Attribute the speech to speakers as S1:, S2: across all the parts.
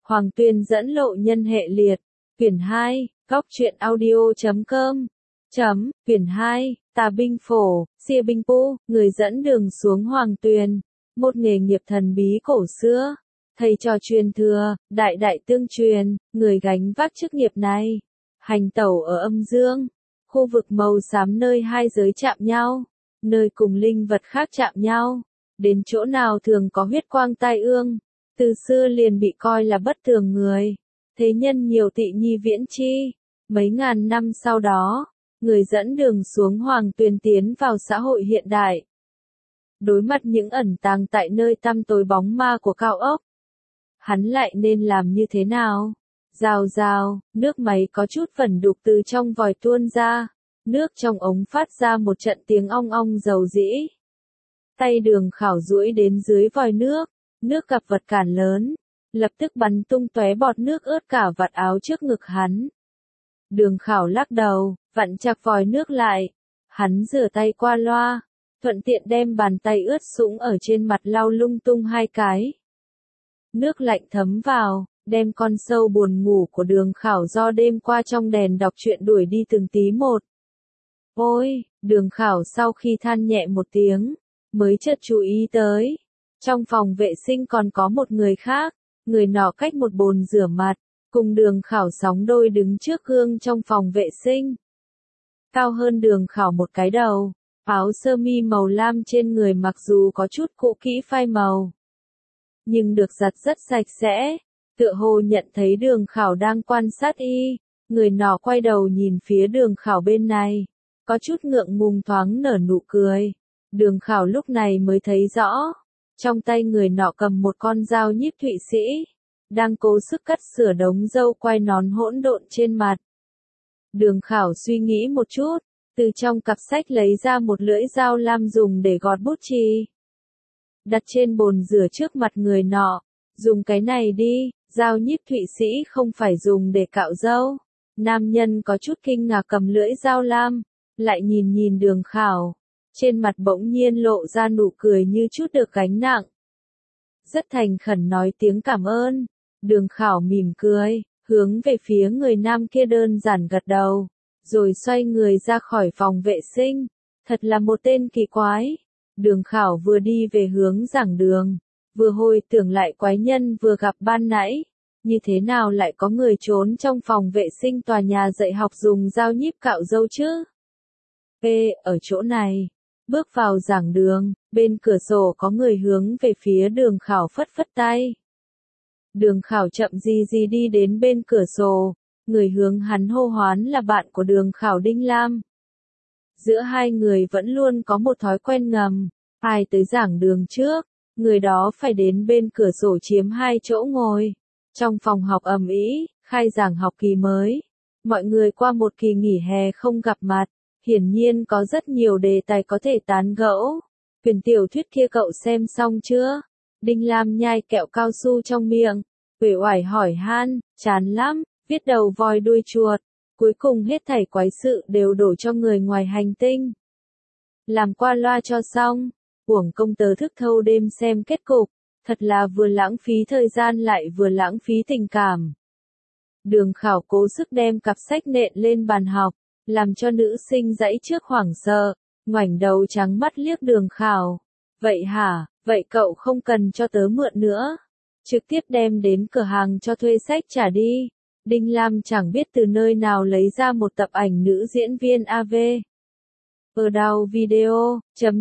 S1: Hoàng Tuyền dẫn lộ nhân hệ liệt. Quyển 2, Góc truyện audio.com. Quyển 2, Tà binh phổ, Xia binh pu, người dẫn đường xuống Hoàng Tuyền. Một nghề nghiệp thần bí cổ xưa. Thầy trò truyền thừa, đại đại tương truyền, người gánh vác chức nghiệp này. Hành tẩu ở âm dương, khu vực màu xám nơi hai giới chạm nhau, nơi cùng linh vật khác chạm nhau. Đến chỗ nào thường có huyết quang tai ương, từ xưa liền bị coi là bất thường người. Thế nhân nhiều tị nhi viễn chi. Mấy ngàn năm sau đó, người dẫn đường xuống Hoàng Tuyền tiến vào xã hội hiện đại. Đối mặt những ẩn tàng tại nơi tăm tối bóng ma của cao ốc, hắn lại nên làm như thế nào? Rào rào, nước máy có chút vẩn đục từ trong vòi tuôn ra. Nước trong ống phát ra một trận tiếng ong ong dầu dĩ. Tay Đường Khảo duỗi đến dưới vòi nước, nước gặp vật cản lớn, lập tức bắn tung tóe bọt nước ướt cả vạt áo trước ngực hắn. Đường Khảo lắc đầu, vặn chặt vòi nước lại. Hắn rửa tay qua loa, thuận tiện đem bàn tay ướt sũng ở trên mặt lau lung tung hai cái. Nước lạnh thấm vào, đem con sâu buồn ngủ của Đường Khảo do đêm qua trong đèn đọc truyện đuổi đi từng tí một. Ôi, Đường Khảo sau khi than nhẹ một tiếng, mới chợt chú ý tới. Trong phòng vệ sinh còn có một người khác, người nọ cách một bồn rửa mặt, cùng Đường Khảo sóng đôi đứng trước gương trong phòng vệ sinh. Cao hơn Đường Khảo một cái đầu, áo sơ mi màu lam trên người mặc dù có chút cũ kỹ phai màu, nhưng được giặt rất sạch sẽ, tựa hồ nhận thấy Đường Khảo đang quan sát y, người nọ quay đầu nhìn phía Đường Khảo bên này, có chút ngượng ngùng thoáng nở nụ cười. Đường Khảo lúc này mới thấy rõ, trong tay người nọ cầm một con dao nhíp Thụy Sĩ, đang cố sức cắt sửa đống râu quai nón hỗn độn trên mặt. Đường Khảo suy nghĩ một chút, từ trong cặp sách lấy ra một lưỡi dao lam dùng để gọt bút chì. Đặt trên bồn rửa trước mặt người nọ, dùng cái này đi, dao nhíp Thụy Sĩ không phải dùng để cạo râu. Nam nhân có chút kinh ngạc cầm lưỡi dao lam, lại nhìn nhìn Đường Khảo. Trên mặt bỗng nhiên lộ ra nụ cười như chút được gánh nặng. Rất thành khẩn nói tiếng cảm ơn. Đường Khảo mỉm cười, hướng về phía người nam kia đơn giản gật đầu, rồi xoay người ra khỏi phòng vệ sinh. Thật là một tên kỳ quái. Đường Khảo vừa đi về hướng giảng đường, vừa hồi tưởng lại quái nhân vừa gặp ban nãy. Như thế nào lại có người trốn trong phòng vệ sinh tòa nhà dạy học dùng dao nhíp cạo râu chứ? Ở chỗ này. Bước vào giảng đường, bên cửa sổ có người hướng về phía Đường Khảo phất phất tay. Đường Khảo chậm gì gì đi đến bên cửa sổ, người hướng hắn hô hoán là bạn của Đường Khảo Đinh Lam. Giữa hai người vẫn luôn có một thói quen ngầm, ai tới giảng đường trước, người đó phải đến bên cửa sổ chiếm hai chỗ ngồi. Trong phòng học ầm ĩ, khai giảng học kỳ mới, mọi người qua một kỳ nghỉ hè không gặp mặt. Hiển nhiên có rất nhiều đề tài có thể tán gẫu. Quyển tiểu thuyết kia cậu xem xong chưa? Đinh Lam nhai kẹo cao su trong miệng, uể oải hỏi han, chán lắm, viết đầu voi đuôi chuột. Cuối cùng hết thảy quái sự đều đổ cho người ngoài hành tinh. Làm qua loa cho xong, uổng công tớ thức thâu đêm xem kết cục, thật là vừa lãng phí thời gian lại vừa lãng phí tình cảm. Đường Khảo cố sức đem cặp sách nện lên bàn học, làm cho nữ sinh dãy trước hoảng sợ, ngoảnh đầu trắng mắt liếc Đường Khảo. Vậy hả, vậy cậu không cần cho tớ mượn nữa. Trực tiếp đem đến cửa hàng cho thuê sách trả đi. Đinh Lam chẳng biết từ nơi nào lấy ra một tập ảnh nữ diễn viên AV. Ở đầu video,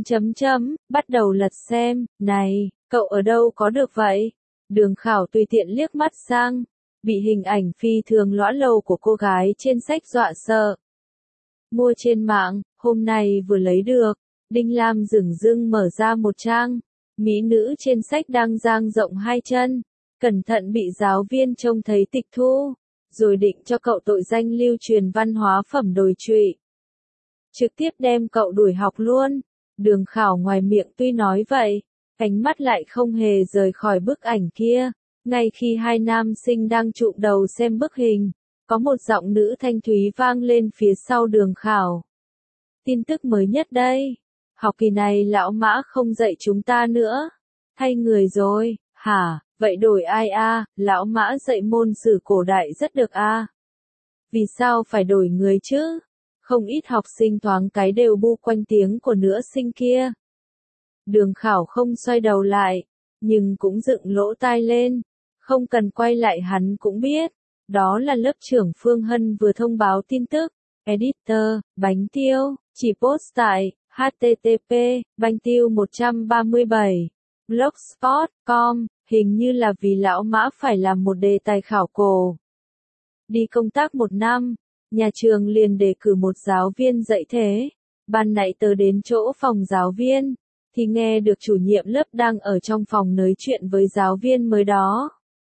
S1: bắt đầu lật xem, này, cậu ở đâu có được vậy? Đường Khảo tùy tiện liếc mắt sang, bị hình ảnh phi thường lõa lồ của cô gái trên sách dọa sợ. Mua trên mạng, hôm nay vừa lấy được. Đinh Lam dửng dưng mở ra một trang. Mỹ nữ trên sách đang dang rộng hai chân, cẩn thận bị giáo viên trông thấy tịch thu, rồi định cho cậu tội danh lưu truyền văn hóa phẩm đồi trụy. Trực tiếp đem cậu đuổi học luôn. Đường Khảo ngoài miệng tuy nói vậy, ánh mắt lại không hề rời khỏi bức ảnh kia. Ngay khi hai nam sinh đang chụm đầu xem bức hình, có một giọng nữ thanh thúy vang lên phía sau Đường Khảo. Tin tức mới nhất đây. Học kỳ này lão Mã không dạy chúng ta nữa. Thay người rồi, hả? Vậy đổi ai a? Lão Mã dạy môn sử cổ đại rất được a. Vì sao phải đổi người chứ? Không ít học sinh thoáng cái đều bu quanh tiếng của nữ sinh kia. Đường Khảo không xoay đầu lại, nhưng cũng dựng lỗ tai lên. Không cần quay lại hắn cũng biết. Đó là lớp trưởng Phương Hân vừa thông báo tin tức. Editor, bánh tiêu, chỉ post tại http bánh tiêu 137 blogspot.com, hình như là vì lão Mã phải làm một đề tài khảo cổ. Đi công tác 1 năm, nhà trường liền đề cử một giáo viên dạy thế. Ban nãy tớ đến chỗ phòng giáo viên, thì nghe được chủ nhiệm lớp đang ở trong phòng nói chuyện với giáo viên mới đó.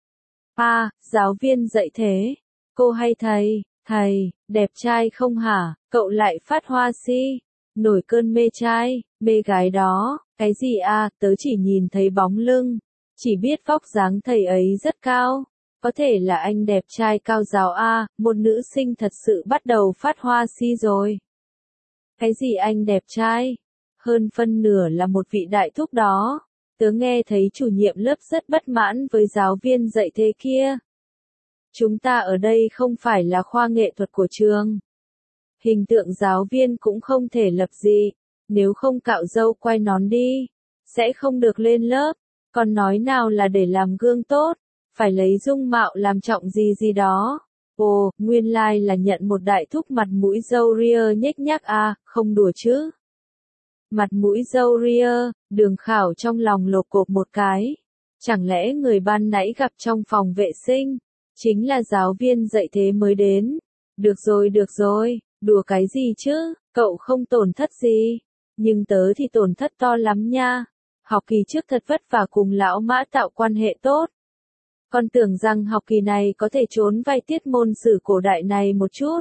S1: Giáo viên dạy thế. Cô hay thầy, đẹp trai không hả? Cậu lại phát hoa si. Nổi cơn mê trai, mê gái đó. Cái gì tớ chỉ nhìn thấy bóng lưng. Chỉ biết vóc dáng thầy ấy rất cao. Có thể là anh đẹp trai cao ráo một nữ sinh thật sự bắt đầu phát hoa si rồi. Cái gì anh đẹp trai? Hơn phân nửa là một vị đại thúc đó. Tớ nghe thấy chủ nhiệm lớp rất bất mãn với giáo viên dạy thế kia. Chúng ta ở đây không phải là khoa nghệ thuật của trường. Hình tượng giáo viên cũng không thể lập dị. Nếu không cạo râu quay nón đi, sẽ không được lên lớp. Còn nói nào là để làm gương tốt, phải lấy dung mạo làm trọng gì đó. Ồ, nguyên lai là nhận một đại thúc mặt mũi râu ria nhếch nhác không đùa chứ. Mặt mũi râu ria, Đường Khảo trong lòng lột cộp một cái. Chẳng lẽ người ban nãy gặp trong phòng vệ sinh, chính là giáo viên dạy thế mới đến. Được rồi, đùa cái gì chứ, cậu không tổn thất gì. Nhưng tớ thì tổn thất to lắm nha. Học kỳ trước thật vất vả cùng lão Mã tạo quan hệ tốt. Con tưởng rằng học kỳ này có thể trốn vài tiết môn sử cổ đại này một chút.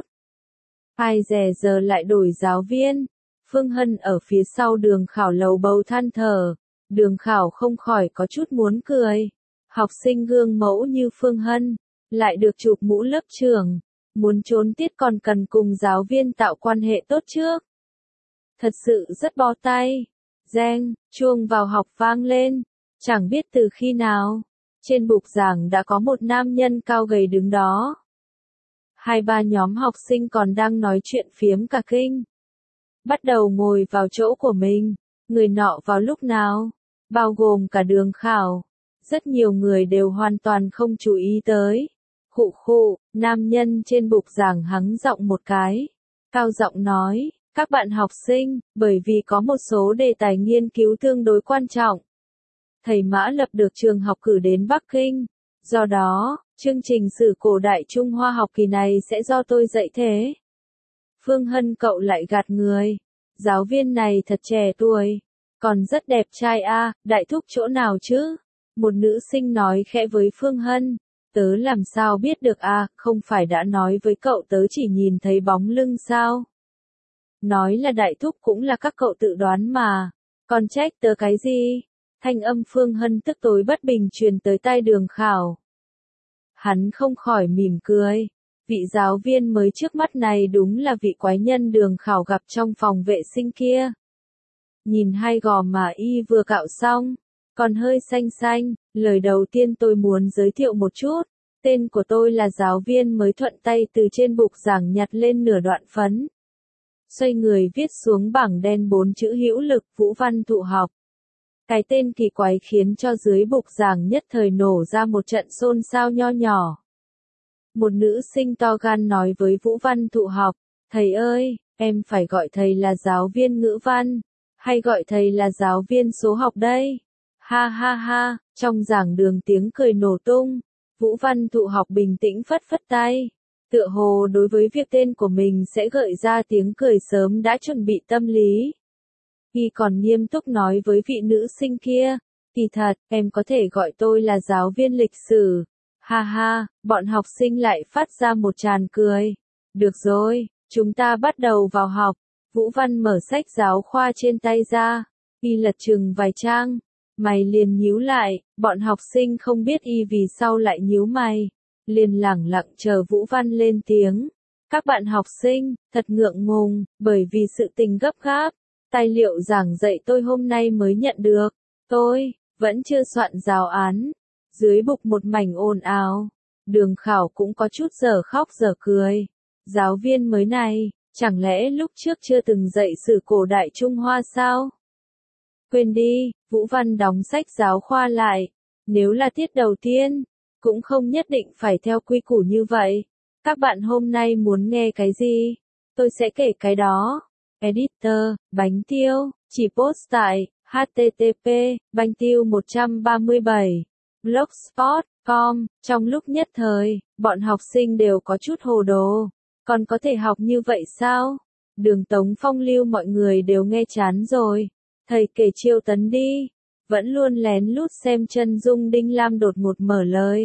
S1: Ai dè giờ lại đổi giáo viên. Phương Hân ở phía sau Đường Khảo lầu bầu than thở. Đường Khảo không khỏi có chút muốn cười. Học sinh gương mẫu như Phương Hân, lại được chụp mũ lớp trưởng. Muốn trốn tiết còn cần cùng giáo viên tạo quan hệ tốt trước. Thật sự rất bó tay. Reng, chuông vào học vang lên. Chẳng biết từ khi nào. Trên bục giảng đã có một nam nhân cao gầy đứng đó. 2-3 nhóm học sinh còn đang nói chuyện phiếm cả kinh. Bắt đầu ngồi vào chỗ của mình. Người nọ vào lúc nào? Bao gồm cả Đường Khảo. Rất nhiều người đều hoàn toàn không chú ý tới. Khụ, nam nhân trên bục giảng hắng giọng một cái. Cao giọng nói, các bạn học sinh, bởi vì có một số đề tài nghiên cứu tương đối quan trọng. Thầy Mã Lập được trường học cử đến Bắc Kinh. Do đó, chương trình sử cổ đại Trung Hoa học kỳ này sẽ do tôi dạy thế. Phương Hân cậu lại gạt người. Giáo viên này thật trẻ tuổi. Còn rất đẹp trai đại thúc chỗ nào chứ? Một nữ sinh nói khẽ với Phương Hân. Tớ làm sao biết được không phải đã nói với cậu tớ chỉ nhìn thấy bóng lưng sao? Nói là đại thúc cũng là các cậu tự đoán mà. Còn trách tớ cái gì? Thanh âm Phương Hân tức tối bất bình truyền tới tai Đường Khảo. Hắn không khỏi mỉm cười. Vị giáo viên mới trước mắt này đúng là vị quái nhân Đường Khảo gặp trong phòng vệ sinh kia. Nhìn hai gò mà y vừa cạo xong, còn hơi xanh, lời đầu tiên tôi muốn giới thiệu một chút. Tên của tôi là giáo viên mới thuận tay từ trên bục giảng nhặt lên nửa đoạn phấn. Xoay người viết xuống bảng đen 4 chữ hữu lực Vũ Văn Thụ học. Cái tên kỳ quái khiến cho dưới bục giảng nhất thời nổ ra một trận xôn xao nho nhỏ. Một nữ sinh to gan nói với Vũ Văn Thụ học, thầy ơi, em phải gọi thầy là giáo viên ngữ văn, hay gọi thầy là giáo viên số học đây? Ha, trong giảng đường tiếng cười nổ tung, Vũ Văn Thụ học bình tĩnh phất phất tay. Tựa hồ đối với việc tên của mình sẽ gợi ra tiếng cười sớm đã chuẩn bị tâm lý. Y còn nghiêm túc nói với vị nữ sinh kia, kỳ thật, em có thể gọi tôi là giáo viên lịch sử. Ha, bọn học sinh lại phát ra một tràng cười. Được rồi, chúng ta bắt đầu vào học. Vũ Văn mở sách giáo khoa trên tay ra. Y lật chừng vài trang. Mày liền nhíu lại, bọn học sinh không biết y vì sao lại nhíu mày. Liền lẳng lặng chờ Vũ Văn lên tiếng. Các bạn học sinh, thật ngượng ngùng, bởi vì sự tình gấp gáp. Tài liệu giảng dạy tôi hôm nay mới nhận được. Tôi vẫn chưa soạn giáo án. Dưới bục một mảnh ồn ào, Đường Khảo cũng có chút dở khóc dở cười. Giáo viên mới này, chẳng lẽ lúc trước chưa từng dạy sử cổ đại Trung Hoa sao? Quên đi, Vũ Văn đóng sách giáo khoa lại. Nếu là tiết đầu tiên, cũng không nhất định phải theo quy củ như vậy. Các bạn hôm nay muốn nghe cái gì? Tôi sẽ kể cái đó. Editor, bánh tiêu, chỉ post tại http bánh tiêu 137 blogspot.com. Trong lúc nhất thời, bọn học sinh đều có chút hồ đồ. Còn có thể học như vậy sao? Đường Tống phong lưu mọi người đều nghe chán rồi. Thầy kể Chiêu Tấn đi. Vẫn luôn lén lút xem chân dung Đinh Lam đột ngột mở lời.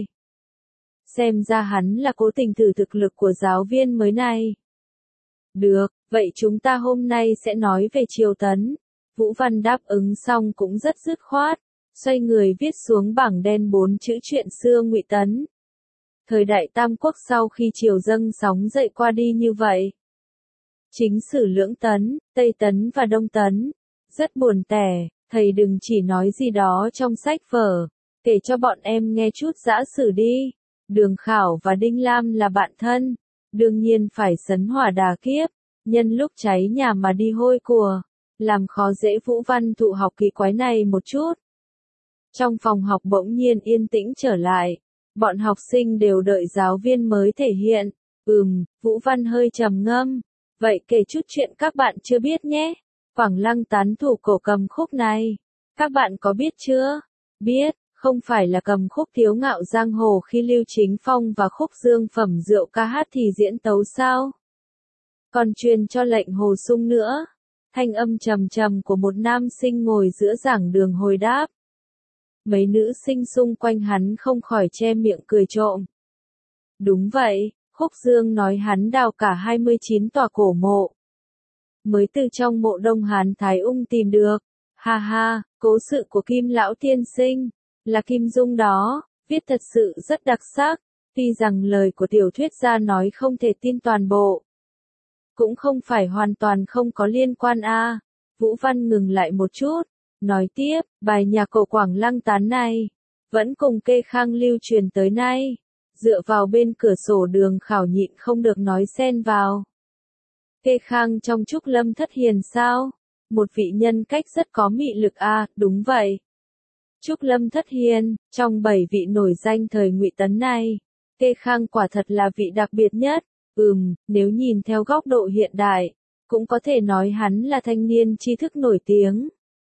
S1: Xem ra hắn là cố tình thử thực lực của giáo viên mới này. Được, vậy chúng ta hôm nay sẽ nói về Chiêu Tấn. Vũ Văn đáp ứng xong cũng rất dứt khoát, xoay người viết xuống bảng đen 4 chữ chuyện xưa Ngụy Tấn. Thời đại Tam Quốc sau khi triều dâng sóng dậy qua đi như vậy. Chính sử lưỡng Tấn, Tây Tấn và Đông Tấn. Rất buồn tẻ, thầy đừng chỉ nói gì đó trong sách vở, kể cho bọn em nghe chút dã sử đi. Đường Khảo và Đinh Lam là bạn thân, đương nhiên phải sấn hỏa đà kiếp, nhân lúc cháy nhà mà đi hôi của, làm khó dễ Vũ Văn thụ học kỳ quái này một chút. Trong phòng học bỗng nhiên yên tĩnh trở lại, bọn học sinh đều đợi giáo viên mới thể hiện. Vũ Văn hơi trầm ngâm, vậy kể chút chuyện các bạn chưa biết nhé. Quảng Lăng tán thủ cổ cầm khúc này, các bạn có biết chưa? Biết, không phải là cầm khúc Tiếu Ngạo Giang Hồ khi Lưu Chính Phong và khúc Dương Phẩm Rượu ca hát thì diễn tấu sao? Còn truyền cho lệnh Hồ Sung nữa. Thanh âm trầm trầm của một nam sinh ngồi giữa giảng đường hồi đáp. Mấy nữ sinh xung quanh hắn không khỏi che miệng cười trộm. Đúng vậy, khúc Dương nói hắn đào cả 29 tòa cổ mộ. Mới từ trong mộ Đông Hán Thái Ung tìm được. Ha ha, cố sự của Kim Lão Tiên Sinh, là Kim Dung đó, viết thật sự rất đặc sắc, tuy rằng lời của tiểu thuyết gia nói không thể tin toàn bộ. Cũng không phải hoàn toàn không có liên quan a. Vũ Văn ngừng lại một chút, nói tiếp, bài nhạc cổ Quảng Lăng tán này, vẫn cùng Kê Khang lưu truyền tới nay. Dựa vào bên cửa sổ Đường Khảo nhịn không được nói xen vào. Kê Khang trong Trúc Lâm Thất Hiền sao? Một vị nhân cách rất có mị lực a, đúng vậy. Trúc Lâm Thất Hiền, trong 7 vị nổi danh thời Ngụy Tấn này, Kê Khang quả thật là vị đặc biệt nhất. Nếu nhìn theo góc độ hiện đại, cũng có thể nói hắn là thanh niên tri thức nổi tiếng.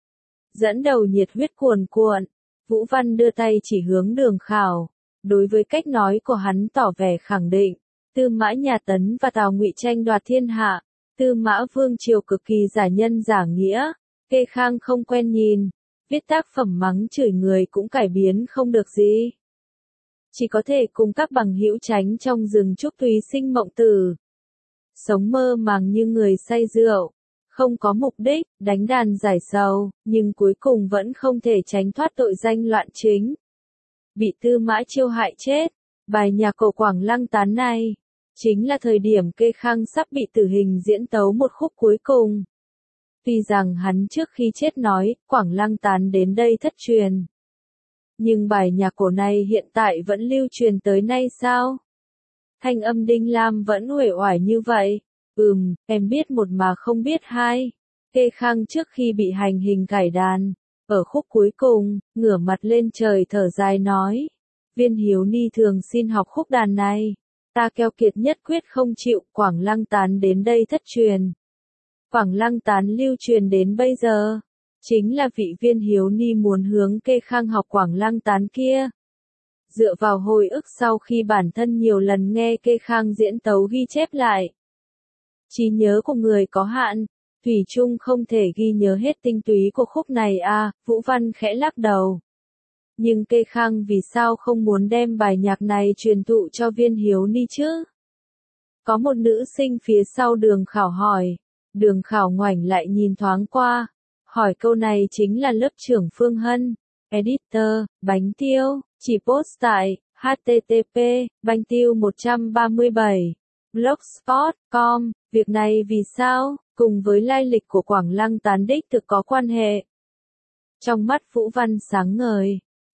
S1: Dẫn đầu nhiệt huyết cuồn cuộn, Vũ Văn đưa tay chỉ hướng Đường Khảo, đối với cách nói của hắn tỏ vẻ khẳng định. Tư Mã nhà Tấn và Tào Ngụy tranh đoạt thiên hạ, Tư Mã Vương triều cực kỳ giả nhân giả nghĩa, Kê Khang không quen nhìn, viết tác phẩm mắng chửi người cũng cải biến không được gì. Chỉ có thể cùng các bằng hữu tránh trong rừng trúc tùy sinh mộng tử. Sống mơ màng như người say rượu, không có mục đích, đánh đàn giải sầu, nhưng cuối cùng vẫn không thể tránh thoát tội danh loạn chính. Bị Tư Mã Chiêu hại chết, bài nhạc cổ Quảng Lăng tán này, chính là thời điểm Kê Khang sắp bị tử hình diễn tấu một khúc cuối cùng. Tuy rằng hắn trước khi chết nói, Quảng Lăng tán đến đây thất truyền. Nhưng bài nhạc cổ này hiện tại vẫn lưu truyền tới nay sao? Thanh âm Đinh Lam vẫn uể oải như vậy. Em biết một mà không biết hai. Kê Khang trước khi bị hành hình cải đàn, ở khúc cuối cùng, ngửa mặt lên trời thở dài nói. Viên Hiếu Ni thường xin học khúc đàn này. Ta keo kiệt nhất quyết không chịu, Quảng Lăng tán đến đây thất truyền. Quảng Lăng tán lưu truyền đến bây giờ. Chính là vị Viên Hiếu Ni muốn hướng Kê Khang học Quảng Lăng tán kia. Dựa vào hồi ức sau khi bản thân nhiều lần nghe Kê Khang diễn tấu ghi chép lại. Trí nhớ của người có hạn, thủy chung không thể ghi nhớ hết tinh túy của khúc này à, Vũ Văn khẽ lắc đầu. Nhưng Kê Khang vì sao không muốn đem bài nhạc này truyền thụ cho Viên Hiếu Ni chứ? Có một nữ sinh phía sau Đường Khảo hỏi. Đường Khảo ngoảnh lại nhìn thoáng qua. Hỏi câu này chính là lớp trưởng Phương Hân. Editor, bánh tiêu, chỉ post tại http bánh tiêu 137 blogspot.com. Việc này vì sao, cùng với lai lịch của Quảng Lăng tán đích thực có quan hệ. Trong mắt Vũ Văn sáng ngời,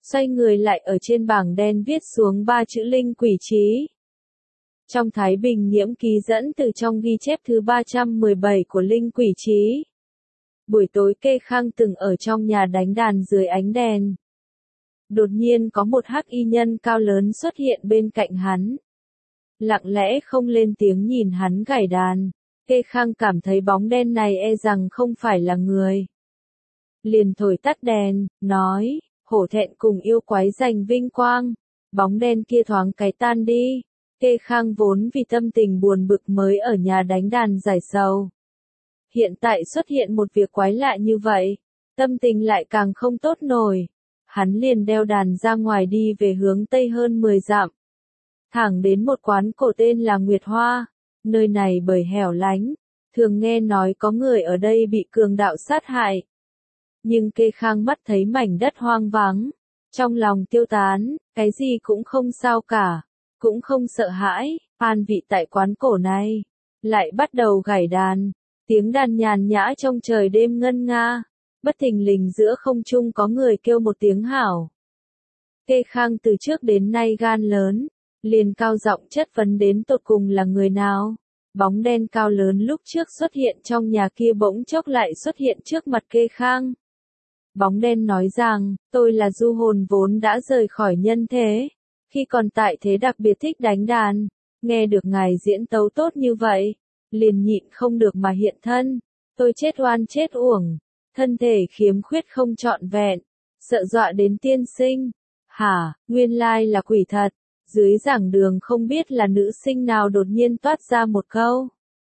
S1: xoay người lại ở trên bảng đen viết xuống 3 chữ linh quỷ trí. Trong Thái Bình Nhiễm ký dẫn từ trong ghi chép thứ 317 của linh quỷ trí. Buổi tối Kê Khang từng ở trong nhà đánh đàn dưới ánh đèn. Đột nhiên có một hắc y nhân cao lớn xuất hiện bên cạnh hắn. Lặng lẽ không lên tiếng nhìn hắn gảy đàn. Kê Khang cảm thấy bóng đen này e rằng không phải là người. Liền thổi tắt đèn, nói, hổ thẹn cùng yêu quái giành vinh quang. Bóng đen kia thoáng cái tan đi. Kê Khang vốn vì tâm tình buồn bực mới ở nhà đánh đàn giải sầu. Hiện tại xuất hiện một việc quái lạ như vậy, tâm tình lại càng không tốt nổi. Hắn liền đeo đàn ra ngoài đi về hướng tây hơn 10 dặm. Thẳng đến một quán cổ tên là Nguyệt Hoa, nơi này bởi hẻo lánh, thường nghe nói có người ở đây bị cường đạo sát hại. Nhưng Kê Khang mắt thấy mảnh đất hoang vắng, trong lòng tiêu tán, cái gì cũng không sao cả, cũng không sợ hãi, an vị tại quán cổ này, lại bắt đầu gảy đàn, tiếng đàn nhàn nhã trong trời đêm ngân nga, bất thình lình giữa không trung có người kêu một tiếng hảo. Kê Khang từ trước đến nay gan lớn, liền cao giọng chất vấn đến tột cùng là người nào. Bóng đen cao lớn lúc trước xuất hiện trong nhà kia bỗng chốc lại xuất hiện trước mặt Kê Khang. Bóng đen nói rằng, tôi là du hồn vốn đã rời khỏi nhân thế. Khi còn tại thế đặc biệt thích đánh đàn, nghe được ngài diễn tấu tốt như vậy, liền nhịn không được mà hiện thân. Tôi chết oan chết uổng, thân thể khiếm khuyết không trọn vẹn, sợ dọa đến tiên sinh. Hả, nguyên lai là quỷ thật. Dưới giảng đường không biết là nữ sinh nào đột nhiên toát ra một câu.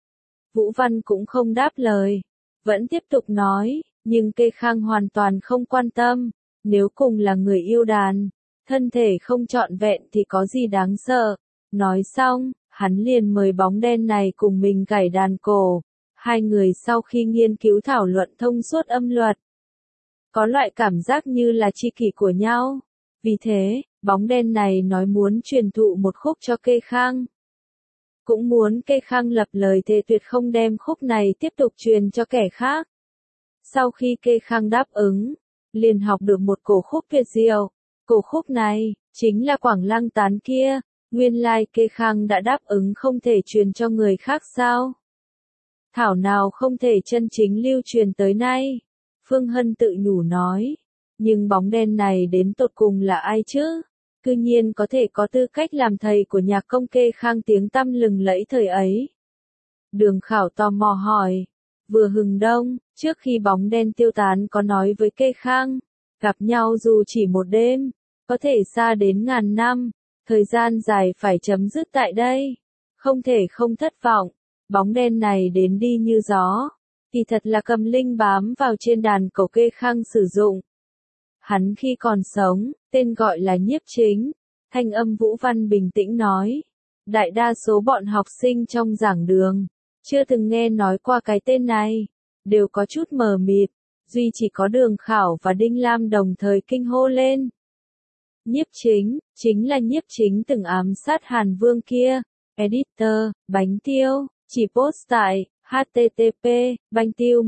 S1: Vũ Văn cũng không đáp lời, vẫn tiếp tục nói, nhưng Kê Khang hoàn toàn không quan tâm, nếu cùng là người yêu đàn, thân thể không trọn vẹn thì có gì đáng sợ. Nói xong, hắn liền mời bóng đen này cùng mình gảy đàn cổ. Hai người sau khi nghiên cứu thảo luận thông suốt âm luật, có loại cảm giác như là tri kỷ của nhau. Vì thế, bóng đen này nói muốn truyền thụ một khúc cho Kê Khang. Cũng muốn Kê Khang lập lời thề tuyệt không đem khúc này tiếp tục truyền cho kẻ khác. Sau khi Kê Khang đáp ứng, liền học được một cổ khúc tuyệt diệu. Cổ khúc này, chính là Quảng Lăng Tán kia. Nguyên lai Kê Khang đã đáp ứng không thể truyền cho người khác sao? Thảo nào không thể chân chính lưu truyền tới nay. Phương Hân tự nhủ nói. Nhưng bóng đen này đến tột cùng là ai chứ? Cư nhiên có thể có tư cách làm thầy của nhạc công Kê Khang tiếng tăm lừng lẫy thời ấy. Đường Khảo tò mò hỏi. Vừa hừng đông, trước khi bóng đen tiêu tán có nói với Kê Khang, gặp nhau dù chỉ một đêm, có thể xa đến ngàn năm, thời gian dài phải chấm dứt tại đây. Không thể không thất vọng, bóng đen này đến đi như gió, thì thật là cầm linh bám vào trên đàn cổ Kê Khang sử dụng. Hắn khi còn sống, tên gọi là Nhiếp Chính, thanh âm Vũ Văn bình tĩnh nói. Đại đa số bọn học sinh trong giảng đường, chưa từng nghe nói qua cái tên này, đều có chút mờ mịt, duy chỉ có Đường Khảo và Đinh Lam đồng thời kinh hô lên. Nhiếp Chính, chính là Nhiếp Chính từng ám sát Hàn Vương kia. Editor, Bánh Tiêu, chỉ post tại http bánh tiêu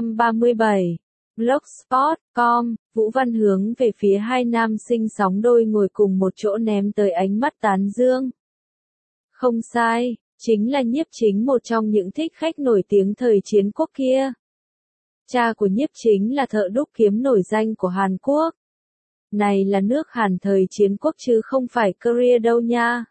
S1: 137 blogspot.com. Vũ Văn hướng về phía hai nam sinh sóng đôi ngồi cùng một chỗ ném tới ánh mắt tán dương. Không sai, chính là Nhiếp Chính, một trong những thích khách nổi tiếng thời chiến quốc kia. Cha của Nhiếp Chính là thợ đúc kiếm nổi danh của Hàn Quốc. Này là nước Hàn thời chiến quốc chứ không phải Korea đâu nha.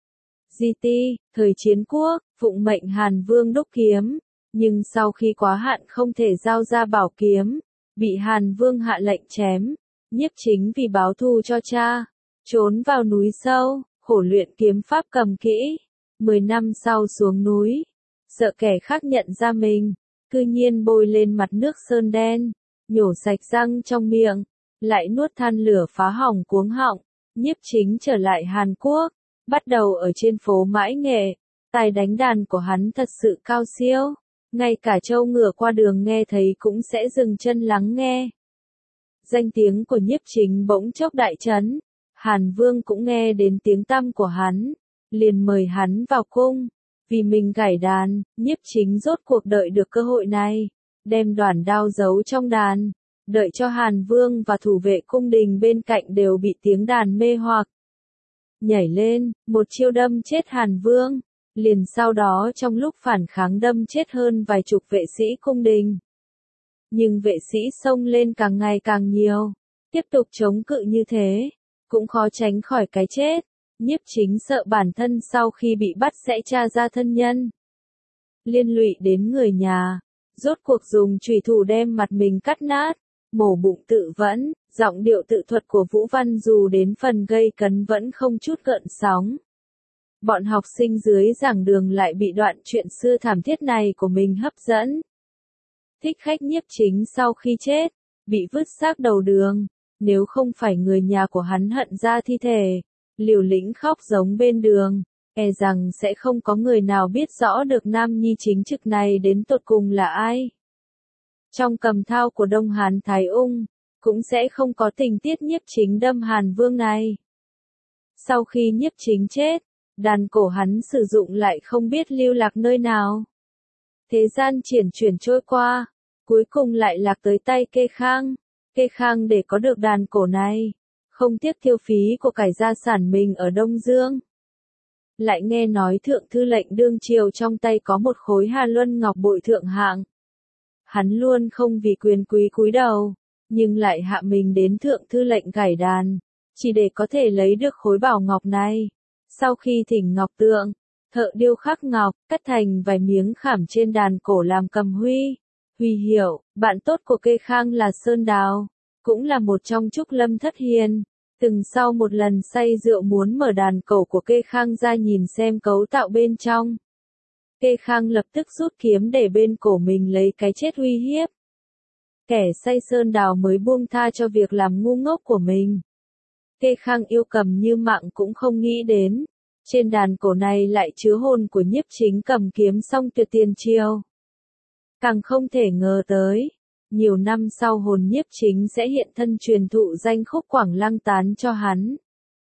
S1: GT, thời chiến quốc, phụng mệnh Hàn Vương đúc kiếm, nhưng sau khi quá hạn không thể giao ra bảo kiếm, bị Hàn Vương hạ lệnh chém. Nhiếp Chính vì báo thù cho cha, trốn vào núi sâu, khổ luyện kiếm pháp cầm kỹ. 10 năm sau xuống núi, sợ kẻ khác nhận ra mình, cư nhiên bôi lên mặt nước sơn đen, nhổ sạch răng trong miệng, lại nuốt than lửa phá hỏng cuống họng. Nhiếp Chính trở lại Hàn Quốc, bắt đầu ở trên phố mãi nghệ. Tài đánh đàn của hắn thật sự cao siêu, ngay cả trâu ngựa qua đường nghe thấy cũng sẽ dừng chân lắng nghe. Danh tiếng của Nhiếp Chính bỗng chốc đại chấn, Hàn Vương cũng nghe đến tiếng tăm của hắn, liền mời hắn vào cung. Vì mình gảy đàn, Nhiếp Chính rốt cuộc đợi được cơ hội này, đem đoản đao giấu trong đàn, đợi cho Hàn Vương và thủ vệ cung đình bên cạnh đều bị tiếng đàn mê hoặc. Nhảy lên, một chiêu đâm chết Hàn Vương, liền sau đó trong lúc phản kháng đâm chết hơn vài chục vệ sĩ cung đình. Nhưng vệ sĩ xông lên càng ngày càng nhiều, tiếp tục chống cự như thế, cũng khó tránh khỏi cái chết. Nhiếp Chính sợ bản thân sau khi bị bắt sẽ tra ra thân nhân, liên lụy đến người nhà, rốt cuộc dùng chùy thủ đem mặt mình cắt nát, mổ bụng tự vẫn. Giọng điệu tự thuật của Vũ Văn dù đến phần gây cấn vẫn không chút gợn sóng. Bọn học sinh dưới giảng đường lại bị đoạn chuyện xưa thảm thiết này của mình hấp dẫn. Thích khách Nhiếp Chính sau khi chết, bị vứt xác đầu đường, nếu không phải người nhà của hắn hận ra thi thể, liều lĩnh khóc giống bên đường, e rằng sẽ không có người nào biết rõ được nam nhi chính trực này đến tột cùng là ai. Trong cầm thao của Đông Hán Thái Ung, cũng sẽ không có tình tiết Nhiếp Chính đâm Hàn Vương này. Sau khi Nhiếp Chính chết, đàn cổ hắn sử dụng lại không biết lưu lạc nơi nào. Thế gian triển chuyển trôi qua, cuối cùng lại lạc tới tay Kê Khang. Kê Khang để có được đàn cổ này, không tiếc tiêu phí của cải gia sản mình ở Đông Dương. Lại nghe nói thượng thư lệnh đương triều trong tay có một khối Hà Luân ngọc bội thượng hạng. Hắn luôn không vì quyền quý cúi đầu, nhưng lại hạ mình đến thượng thư lệnh gảy đàn, chỉ để có thể lấy được khối bảo ngọc này. Sau khi thỉnh ngọc tượng, thợ điêu khắc ngọc, cắt thành vài miếng khảm trên đàn cổ làm cầm huy. Huy hiệu, bạn tốt của Kê Khang là Sơn Đào, cũng là một trong Trúc Lâm Thất Hiền. Từng sau một lần say rượu muốn mở đàn cổ của Kê Khang ra nhìn xem cấu tạo bên trong. Kê Khang lập tức rút kiếm để bên cổ mình lấy cái chết uy hiếp. Kẻ say Sơn Đào mới buông tha cho việc làm ngu ngốc của mình. Kê Khang yêu cầm như mạng cũng không nghĩ đến, trên đàn cổ này lại chứa hồn của Nhiếp Chính cầm kiếm xong tuyệt tiền triều. Càng không thể ngờ tới, nhiều năm sau hồn Nhiếp Chính sẽ hiện thân truyền thụ danh khúc Quảng Lăng Tán cho hắn,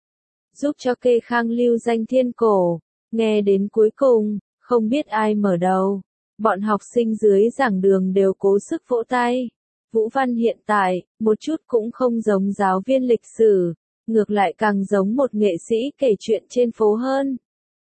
S1: giúp cho Kê Khang lưu danh thiên cổ. Nghe đến cuối cùng, không biết ai mở đầu, bọn học sinh dưới giảng đường đều cố sức vỗ tay. Vũ Văn hiện tại, một chút cũng không giống giáo viên lịch sử, ngược lại càng giống một nghệ sĩ kể chuyện trên phố hơn.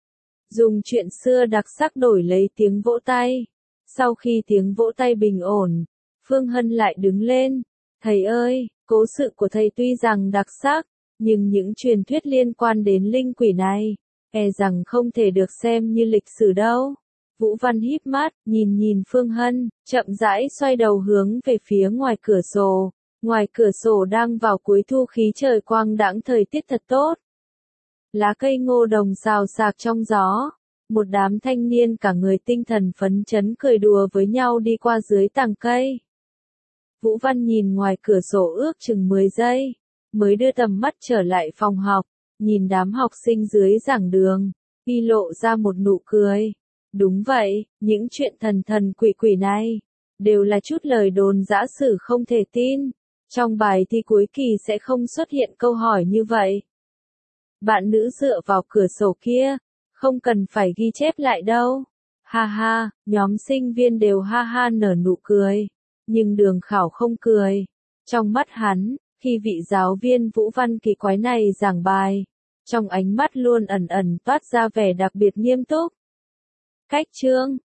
S1: Dùng chuyện xưa đặc sắc đổi lấy tiếng vỗ tay. Sau khi tiếng vỗ tay bình ổn, Phương Hân lại đứng lên. Thầy ơi, cố sự của thầy tuy rằng đặc sắc, nhưng những truyền thuyết liên quan đến linh quỷ này, e rằng không thể được xem như lịch sử đâu. Vũ Văn híp mắt, nhìn Phương Hân, chậm rãi xoay đầu hướng về phía ngoài cửa sổ. Ngoài cửa sổ đang vào cuối thu, khí trời quang đãng, thời tiết thật tốt. Lá cây ngô đồng xào xạc trong gió. Một đám thanh niên cả người tinh thần phấn chấn cười đùa với nhau đi qua dưới tàng cây. Vũ Văn nhìn ngoài cửa sổ ước chừng 10 giây, mới đưa tầm mắt trở lại phòng học, nhìn đám học sinh dưới giảng đường, y lộ ra một nụ cười. Đúng vậy, những chuyện thần quỷ quỷ này, đều là chút lời đồn dã sử không thể tin. Trong bài thi cuối kỳ sẽ không xuất hiện câu hỏi như vậy. Bạn nữ dựa vào cửa sổ kia, không cần phải ghi chép lại đâu. Ha ha, nhóm sinh viên đều ha ha nở nụ cười. Nhưng Đường Khảo không cười. Trong mắt hắn, khi vị giáo viên Vũ Văn kỳ quái này giảng bài, trong ánh mắt luôn ẩn ẩn toát ra vẻ đặc biệt nghiêm túc. Cách chương